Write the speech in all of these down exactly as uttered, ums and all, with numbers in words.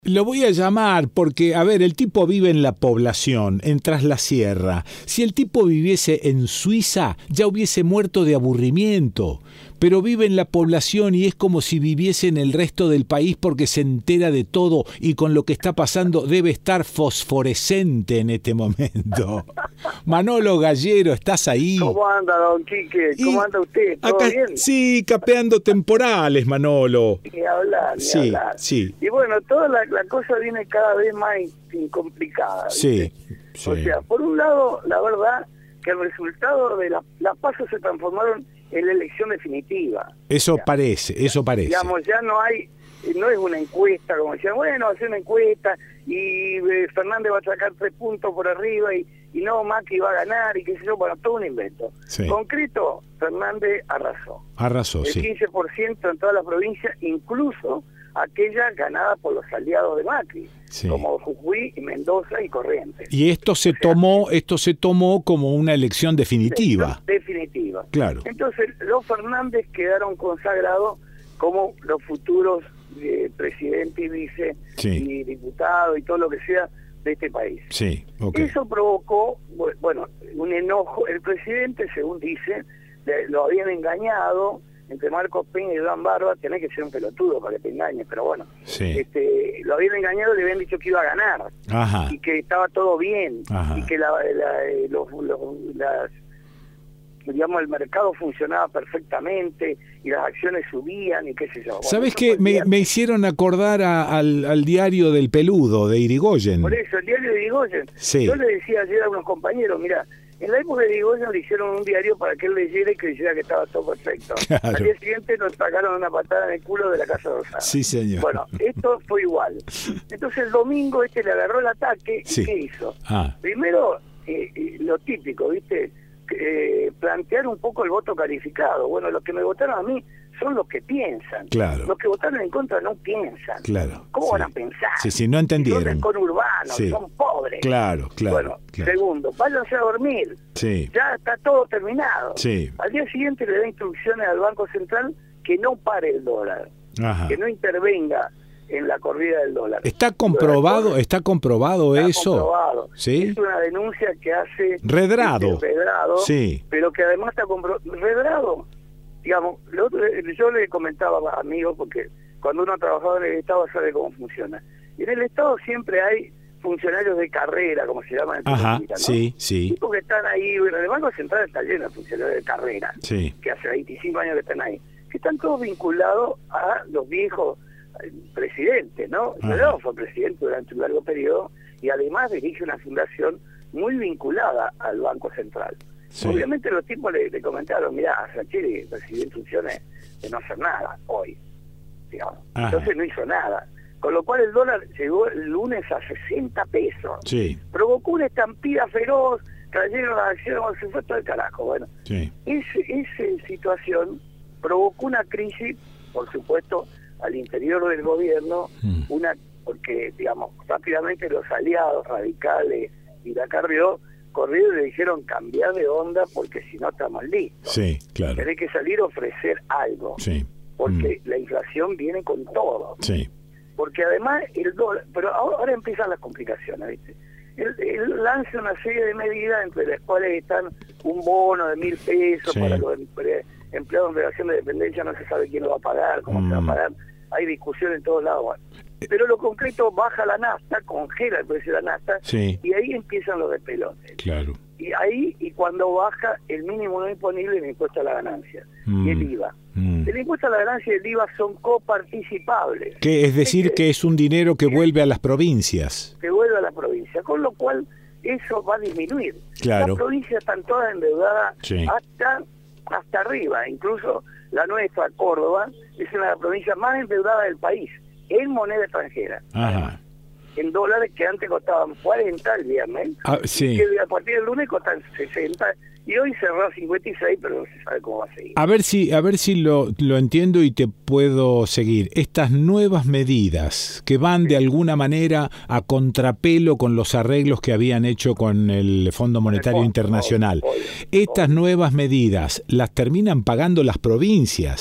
Lo voy a llamar porque, a ver, el tipo vive en la población, en Tras la Sierra. Si el tipo viviese en Suiza, ya hubiese muerto de aburrimiento. Pero vive en la población y es como si viviese en el resto del país porque se entera de todo y con lo que está pasando debe estar fosforescente en este momento. Manolo Gallero, ¿estás ahí? ¿Cómo anda, don Quique? ¿Cómo Y anda usted? ¿Todo acá, bien? sí, capeando temporales, Manolo. Ni hablar, ni Sí, hablar. sí. Y bueno, toda la, la cosa viene cada vez más in- complicada. ¿viste? Sí, sí. O sea, por un lado, la verdad que el resultado de la, las pasos se transformaron en la elección definitiva. Eso O sea, parece, eso parece. Digamos, ya no hay, no es una encuesta, como decían, bueno, hacer una encuesta y eh, Fernández va a sacar tres puntos por arriba y, y no, Macri va a ganar y qué sé yo, bueno, todo un invento. Sí. Concreto, Fernández arrasó. Arrasó, El sí. quince por ciento en toda la provincia, incluso aquella ganada por los aliados de Macri, Sí. como Jujuy, y Mendoza y Corrientes. Y esto se O sea, tomó, esto se tomó como una elección definitiva. Definitiva. Claro. Entonces, los Fernández quedaron consagrados como los futuros eh, presidente y vice Sí. y diputado y todo lo que sea de este país. Sí, ok. Eso provocó, bu- bueno, un enojo. El presidente, según dice, le- lo habían engañado entre Marcos Peña y Iván Barba. Tenés que ser un pelotudo para que te engañes, pero bueno. Sí. Este, lo habían engañado, le habían dicho que iba a ganar Ajá. y que estaba todo bien Ajá. y que la, la- eh, los, los- las, digamos, el mercado funcionaba perfectamente y las acciones subían y qué sé yo. Bueno, ¿Sabes eso qué? fue el Me, día- me hicieron acordar a- al, al diario del Peludo, de Irigoyen. Por eso, el diario de Irigoyen. Sí. Yo le decía ayer a unos compañeros, mira, en la época de Irigoyen le hicieron un diario para que él leyera y creyera que estaba todo perfecto. Claro. Al día siguiente nos sacaron una patada en el culo de la Casa Rosada. Sí, señor. Bueno, esto fue igual. Entonces el domingo este le agarró el ataque Sí. y ¿qué hizo? Ah, Primero, eh, eh, lo típico, ¿viste? Eh, plantear un poco el voto calificado. Bueno, los que me votaron a mí son los que piensan. Claro. Los que votaron en contra no piensan. claro. ¿Cómo sí. van a pensar? Sí, sí, no Son entendieron. del conurbano, Sí. son pobres. Claro, claro. Bueno, claro. segundo, váyanse a dormir. Sí, Ya está todo terminado. sí. Al día siguiente le da instrucciones al Banco Central que no pare el dólar, Ajá. que no intervenga en la corrida del dólar. ¿Está comprobado, está comprobado Está eso? comprobado. ¿Sí? Es una denuncia que hace Redrado. este, Redrado, Sí. pero que además está comprobado. Redrado, digamos, lo otro- yo le comentaba a amigos, porque cuando uno ha trabajado en el Estado sabe cómo funciona. Y en el Estado siempre hay funcionarios de carrera, como se llaman en Ajá, política, ¿no? sí, sí. Tipos que están ahí, bueno, el Banco Central está lleno de funcionarios de carrera, Sí. que hace veinticinco años que están ahí, que están todos vinculados a los viejos eh, presidentes, ¿no? Ajá. Redrado fue presidente durante un largo periodo y además dirige una fundación muy vinculada al Banco Central. Sí. Obviamente los tipos le, le comentaron, mirá, Sacheri recibió instrucciones de no hacer nada hoy, digamos. Ajá. Entonces no hizo nada. Con lo cual el dólar llegó el lunes a sesenta pesos. Sí, Provocó una estampida feroz, cayeron las acciones, se fue todo el carajo. Bueno, sí. ese, esa situación provocó una crisis, por supuesto, al interior del gobierno, Mm. una porque, digamos, rápidamente los aliados radicales y la Carrió corrieron y le dijeron cambiar de onda porque si no estamos listos. Sí, claro. Tenés que salir a ofrecer algo, Sí. porque la inflación viene con todo. Mm. Sí. Porque además el dólar, pero ahora, ahora empiezan las complicaciones, ¿viste? Él, él lanza una serie de medidas entre las cuales están un bono de mil pesos Sí. para los empre- empleados en relación de dependencia, no se sabe quién lo va a pagar, cómo Mm. se va a pagar, hay discusión en todos lados. Bueno. Pero lo concreto, baja la nafta, congela el precio de la nafta, Sí. y ahí empiezan los despelotes. Claro. Y ahí, y cuando baja el mínimo no imponible, el impuesto a la ganancia, Mm. y el I V A. Mm. El impuesto a la ganancia y el I V A son coparticipables. Que es decir que- que es un dinero que vuelve a las provincias. que vuelve a la provincia, con lo cual eso va a disminuir. Claro. Las provincias están todas endeudadas Sí. hasta hasta arriba, incluso la nuestra, Córdoba, es una de las provincias más endeudadas del país, en moneda extranjera, Ajá. en dólares que antes costaban cuarenta el viernes, Ah, sí. que a partir del lunes costan sesenta, y hoy cerró a cincuenta y seis, pero no se sabe cómo va a seguir. A ver si, a ver si lo, lo entiendo y te puedo seguir. Estas nuevas medidas que van de alguna manera a contrapelo con los arreglos que habían hecho con el Fondo Monetario Fondo, Internacional. obvio, obvio, Estas nuevas medidas las terminan pagando las provincias.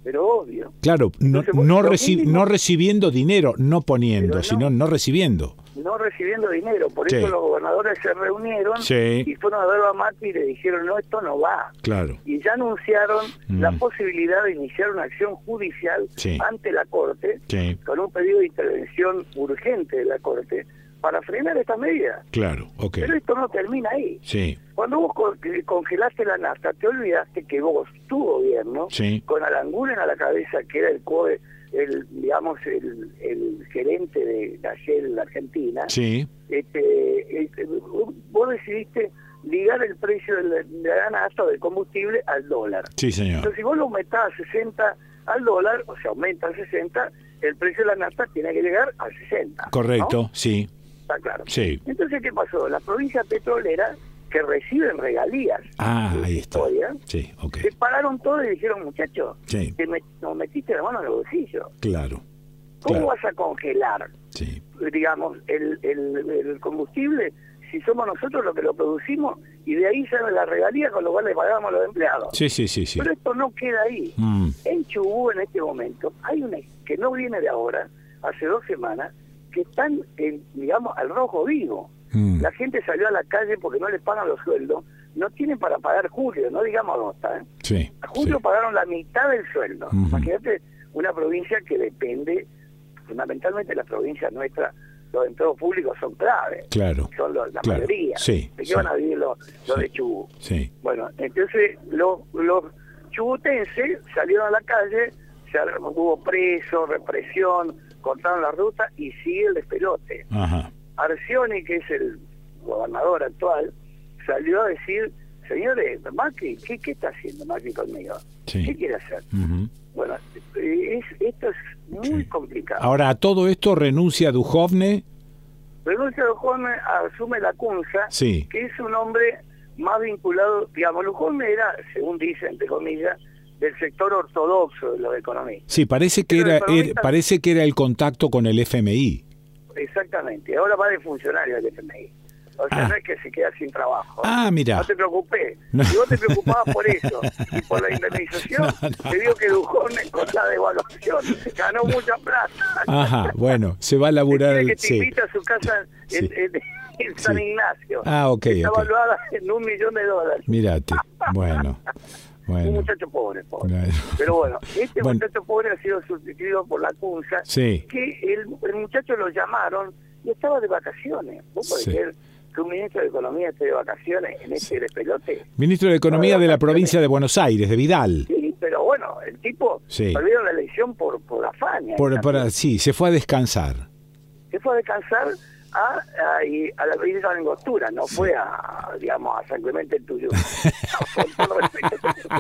pero obvio. Claro, no, Entonces, vos, no, lo reci mínimo- no recibiendo dinero, no poniendo, no. sino no recibiendo. no recibiendo dinero, por Sí. eso los gobernadores se reunieron Sí. y fueron a verlo a Macri y le dijeron, no, esto no va. Claro. Y ya anunciaron Mm. la posibilidad de iniciar una acción judicial Sí. ante la Corte, Sí. con un pedido de intervención urgente de la Corte, para frenar estas medidas. Claro, ok. Pero esto no termina ahí. Sí, Cuando vos con- congelaste la nafta, te olvidaste que vos, tu gobierno, sí, con Aranguren a la cabeza, que era el COE, el, digamos, el, el gerente de la Shell Argentina, sí, este, este, vos decidiste ligar el precio de la, de la nafta o del combustible al dólar. sí, señor. Entonces, si vos lo aumentás a sesenta al dólar, o sea, aumenta a sesenta, el precio de la nafta tiene que llegar a sesenta. Correcto, ¿no? sí, Está claro. sí. Entonces, ¿qué pasó? Las provincias petroleras que reciben regalías, Ah, de ahí esta está. historia, Sí, ok. se pararon todos y dijeron, muchachos, Sí. te met- nos metiste la mano en el bolsillo. Claro, ¿Cómo claro. vas a congelar, Sí, digamos, el, el, el combustible si somos nosotros los que lo producimos y de ahí sale la regalía con lo cual le pagamos a los empleados? sí, sí, sí, sí. Pero esto no queda ahí. Mm, En Chubut, en este momento, hay una que no viene de ahora, hace dos semanas, que están, en, digamos, al rojo vivo. mm. La gente salió a la calle porque no les pagan los sueldos, no tienen para pagar julio, no digamos agosto. ¿eh? Sí, A julio sí. pagaron la mitad del sueldo. Ujú. Imagínate una provincia que depende, fundamentalmente las provincias nuestras, los empleos públicos son claves, Claro, son los- la claro. mayoría. Sí, ¿De qué sí. van a vivir los, los Sí. de Chubut? Sí, Bueno, entonces los, los chubutenses salieron a la calle, se ar- hubo preso, represión, cortaron la ruta y sigue el despelote. ajá. Arcioni, que es el gobernador actual, salió a decir, señores, Macri, ¿qué, qué está haciendo Macri conmigo? Sí. ¿Qué quiere hacer? Ujú. Bueno, es, esto es muy Sí. complicado. Ahora, a todo esto renuncia Duhovne. Renuncia Lujón, asume la CUNSA, Sí. que es un hombre más vinculado, digamos, Lujón era, según dice, entre comillas, del sector ortodoxo de los economistas. Sí, parece que Pero era, el economista- era- parece que era el contacto con el F M I. Exactamente, ahora va de funcionario del F M I. O sea, Ah. no es que se queda sin trabajo. Ah, mira. No te preocupes. No. Si vos te preocupabas por eso y por la indemnización, No, no. te digo que Dujón con la devaluación ganó mucha plata. Ajá, bueno, se va a laburar Tiene que el... te Sí. invita a su casa en, Sí. en- en San Sí. Ignacio. Ah, ok, Está ok. evaluada en un millón de dólares. Mírate, bueno, Un bueno. muchacho pobre, pobre. Bueno. Pero bueno, este Bueno. muchacho pobre ha sido sustituido por la CUNSA, Sí. que el, el muchacho lo llamaron y estaba de vacaciones. ¿Vos podés Sí. creer que un ministro de Economía esté de vacaciones en este despelote? Ministro de Economía de la provincia de Buenos Aires, de Vidal. Sí, pero bueno, el tipo Sí. perdieron la elección por, por afaña. Por, También. para, sí, se fue a descansar. Se fue a descansar a, a, y a la Villa de Angostura, no fue a, digamos, a San Clemente el Tuyo. Con todo respeto.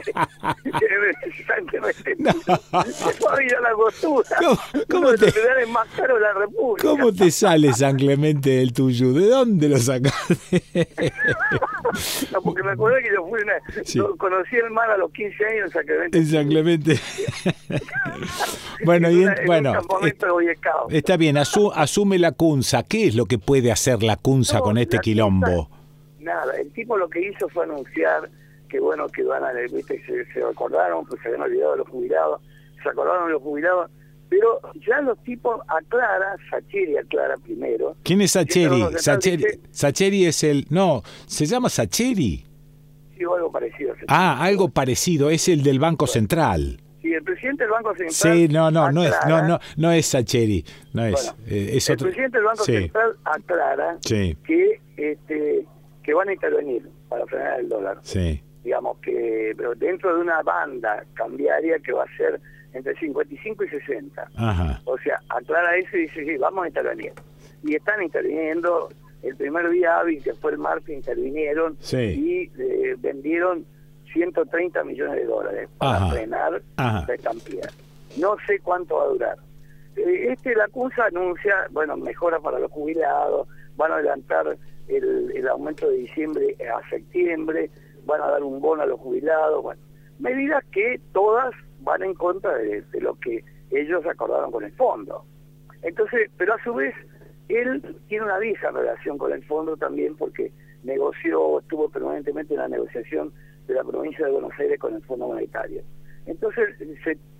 San Clemente el Tuyo. Se fue a Villa de Angostura. ¿Cómo- cómo uno de los te- lugares más caros de la República. ¿Cómo te sale San Clemente el tuyo? ¿De dónde lo sacaste? No, porque me acuerdo que yo fui una, Sí. yo conocí el mar a los quince años en San Clemente. En San Clemente. Bueno, En y una- en- en bueno, un campamento de Boy Scout. está bien, asu- asume la CUNSA. ¿Qué es lo que puede hacer la CUNSA No, con este la quilombo? CUNSA, nada, el tipo lo que hizo fue anunciar que bueno, que van a, viste, se, se acordaron, pues se habían olvidado de los jubilados, se acordaron de los jubilados, pero ya los tipos aclara, Sacheri aclara primero. ¿Quién es Sacheri? Los demás Sacheri, dicen, Sacheri es el... No, se llama Sacheri. sí, o algo parecido. Ah, algo parecido, es el del Banco Central. Sí, el presidente del Banco Central. Sí, no, no, no es, no, aclara- no, no es Sacheri, no es, Bueno, eh, es el otro. presidente del Banco Sí, Central aclara sí, que este que van a intervenir para frenar el dólar. sí, Digamos que pero dentro de una banda cambiaria que va a ser entre cincuenta y cinco y sesenta. ajá, O sea, aclara eso y dice, sí, vamos a intervenir. Y están interviniendo, el primer día hábil, que fue el martes, intervinieron Sí. y eh, vendieron ciento treinta millones de dólares para Ajá. frenar Ajá. la estampida. No sé cuánto va a durar. Eh, Este, la CUNSA anuncia, bueno, mejora para los jubilados, van a adelantar el, el aumento de diciembre a septiembre, van a dar un bono a los jubilados, bueno, medidas que todas van en contra de, de lo que ellos acordaron con el fondo. Entonces, pero a su vez, él tiene una vieja relación con el fondo también porque negoció, estuvo permanentemente en la negociación de la provincia de Buenos Aires con el Fondo Monetario. Entonces, se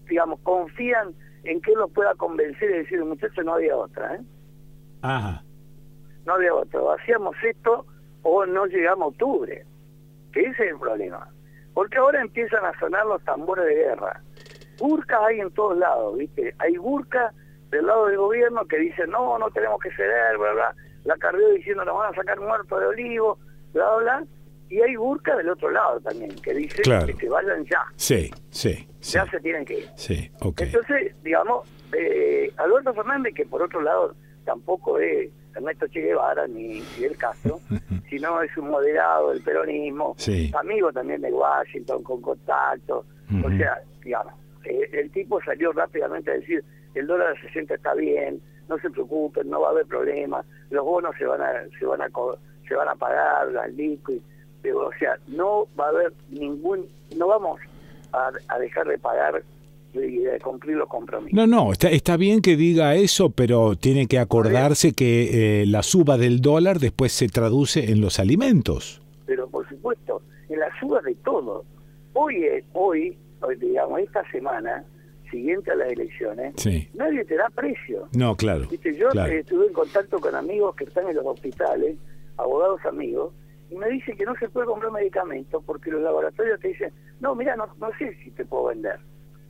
digamos, confían en que él los pueda convencer y decir, muchachos, no había otra, ¿eh? Ajá. No había otra, o hacíamos esto o no llegamos a octubre, que ese es el problema. Porque ahora empiezan a sonar los tambores de guerra. Burcas hay en todos lados, ¿viste? Hay burcas del lado del gobierno que dicen, no, no tenemos que ceder, bla, bla. La Carrió diciendo, nos van a sacar muertos de olivo, bla, bla. Y hay burcas del otro lado también, que dicen claro. que se vayan ya. Sí, sí. Ya sí. se tienen que ir. Sí, ok. Entonces, digamos, eh, Alberto Fernández, que por otro lado tampoco es Ernesto Che Guevara ni Fidel Castro, sino es un moderado del peronismo, sí. amigo también de Washington, con contacto. Uh-huh. O sea, digamos, eh, el tipo salió rápidamente a decir, el dólar a sesenta está bien, no se preocupen, no va a haber problema, los bonos se van a se van a se van a pagar, las liquid, pero, o sea, no va a haber ningún, no vamos a, a dejar de pagar y de cumplir los compromisos. No, no, está, está bien que diga eso, pero tiene que acordarse que eh, la suba del dólar después se traduce en los alimentos. Pero por supuesto, en la suba de todo. Hoy, hoy, hoy digamos, esta semana siguiente a las elecciones, sí. nadie te da precio. No, claro. ¿Viste? Yo claro. Eh, estuve en contacto con amigos que están en los hospitales, abogados amigos, y me dicen que no se puede comprar medicamentos porque los laboratorios te dicen, no, mira, no, no sé si te puedo vender.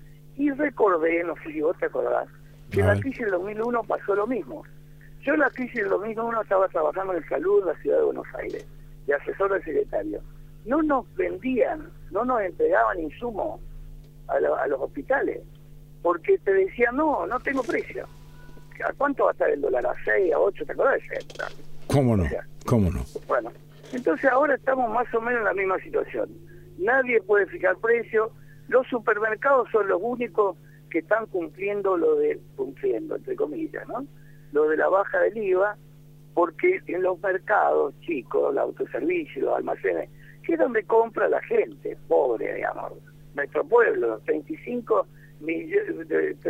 Y recordé, no sé si vos te acordás, que en la crisis del dos mil uno pasó lo mismo. Yo en la crisis del dos mil uno estaba trabajando en salud en la ciudad de Buenos Aires, de asesor del secretario. No nos vendían, no nos entregaban insumos a, lo, a los hospitales, porque te decían, no, no tengo precio. ¿A cuánto va a estar el dólar? ¿A seis, a ocho? ¿Te acordás de eso? ¿Cómo no? O sea, ¿Cómo no? Bueno, entonces ahora estamos más o menos en la misma situación. Nadie puede fijar precio. Los supermercados son los únicos que están cumpliendo lo de, cumpliendo, entre comillas, ¿no? Lo de la baja del I V A, porque en los mercados chicos, los autoservicios, los almacenes, que es donde compra la gente, pobre, digamos, nuestro pueblo, treinta y cinco millones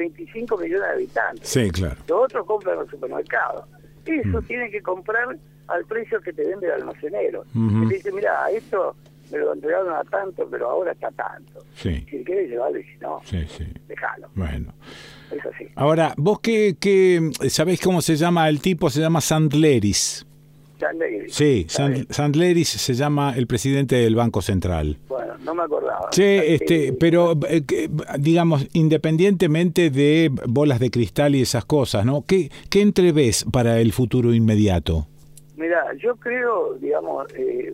de habitantes. Sí, claro. Los otros compran en los supermercados. Eso mm. tiene que comprar al precio que te vende el almacenero. Uh-huh. Y te dice, mira, esto me lo entregaron a tanto, pero ahora está tanto. Sí. Si quieres llevarlo, y si no, sí, sí. déjalo. Bueno. Es así. Ahora, vos qué, qué sabés cómo se llama el tipo, se llama Sandleris. Sandleris. Sí, Sand, Sandleris se llama el presidente del Banco Central. Bueno, no me acordaba. Sí, este, pero eh, digamos, independientemente de bolas de cristal y esas cosas, ¿no? ¿Qué, qué entrevés para el futuro inmediato? Mira, yo creo, digamos, eh,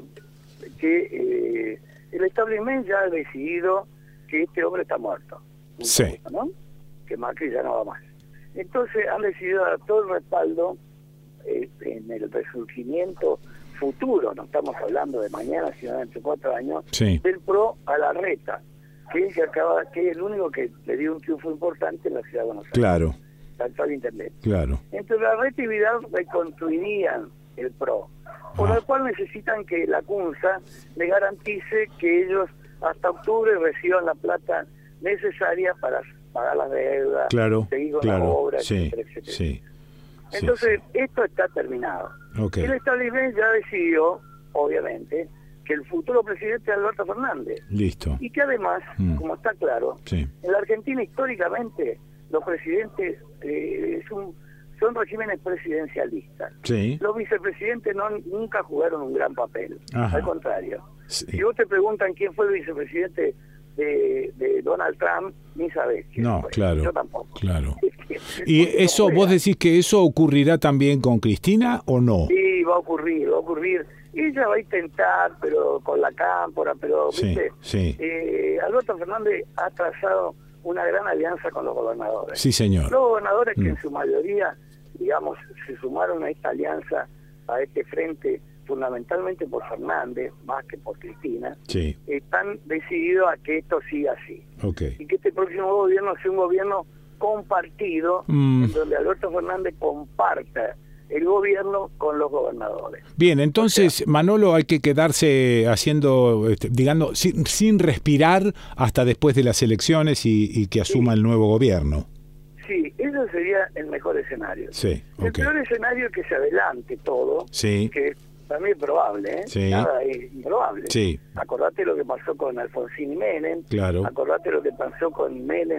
que eh, el establishment ya ha decidido que este hombre está muerto. Sí. Poco, ¿no? Que Macri ya no va más. Entonces han decidido dar todo el respaldo eh, en el resurgimiento futuro, no estamos hablando de mañana, sino dentro de cuatro años, sí. del PRO a la reta, que es, que, acaba, que es el único que le dio un triunfo importante en la ciudad de Buenos Aires. Claro. Actual intendente. Claro. Entre la reta y Vidal reconstruirían el PRO, por ah. lo cual necesitan que la CUNSA le garantice que ellos hasta octubre reciban la plata necesaria para pagar las deudas, claro, seguir con claro, las obras, sí, etcétera, etcétera. Sí, Entonces, sí, sí. esto está terminado. Okay. El establishment ya decidió, obviamente, que el futuro presidente es Alberto Fernández. Listo. Y que además, mm. como está claro, sí. en la Argentina históricamente los presidentes eh, es un, son regímenes presidencialistas. Sí. Los vicepresidentes no, nunca jugaron un gran papel. Ajá. Al contrario. Sí. Si vos te preguntan quién fue el vicepresidente de, de Donald Trump, ni sabés quién No, fue. claro. Yo tampoco. Claro. ¿Y eso, vos decís que eso ocurrirá también con Cristina o no? Sí, va a ocurrir, va a ocurrir. Ella va a intentar, pero con la cámpora, pero, sí, ¿viste? Sí. Eh, Alberto Fernández ha trazado una gran alianza con los gobernadores. Sí, señor. Los gobernadores mm. que en su mayoría, digamos, se sumaron a esta alianza, a este frente, fundamentalmente por Fernández, más que por Cristina, sí. están decididos a que esto siga así. Okay. Y que este próximo gobierno sea un gobierno compartido, mm. en donde Alberto Fernández comparta el gobierno con los gobernadores. Bien, entonces, o sea, Manolo, hay que quedarse haciendo, digamos, sin, sin respirar hasta después de las elecciones y, y que asuma sí. el nuevo gobierno. Sí, eso sería el mejor escenario. Sí, el okay. peor escenario es que se adelante todo, sí. que también es probable, ¿eh? Sí. Nada es improbable. Sí. Acordate lo que pasó con Alfonsín y Menem, claro. acordate lo que pasó con Menem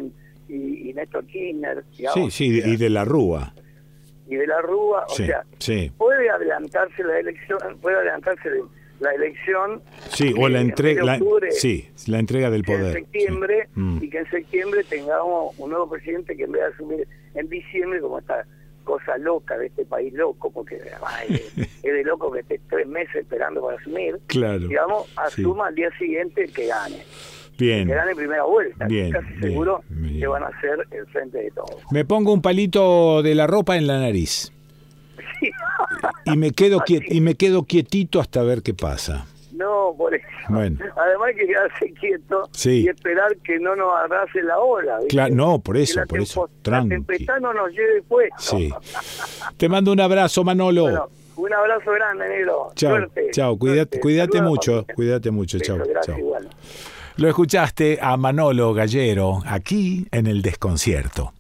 y, y Néstor Kirchner, digamos, sí, sí, y de la Rúa. y de la Rúa, Sí, o sea, sí. puede adelantarse la elección, puede adelantarse la elección, Sí, o la eh, en entrega, de la, octubre, sí, la entrega del que en poder. septiembre, Sí. Mm. y que en septiembre tengamos un nuevo presidente que en vez de asumir en diciembre, como esta cosa loca de este país loco, porque ay, es de loco que esté tres meses esperando para asumir, Claro. digamos, asuma Sí. al día siguiente que gane. Bien. Que gane en primera vuelta, Bien, casi bien, seguro bien. que van a ser el frente de todos. Me pongo un palito de la ropa en la nariz Sí. y me quedo Así. quiet- y me quedo quietito hasta ver qué pasa. No, por eso. Bueno. Además hay que quedarse quieto Sí. y esperar que no nos arrase la ola. ¿viste? Claro, no, por Que eso, la por eso. tempo- La Tranqui. tempestad no nos lleve puesto. Sí. Te mando un abrazo, Manolo. Bueno, un abrazo grande, negro. Chao, Suerte, chao, cuídate, suerte. cuídate Saluda a la mucho, familia. cuídate mucho, Beso, chao, gracias, chao. igual. Lo escuchaste a Manolo Gallero aquí en El Desconcierto.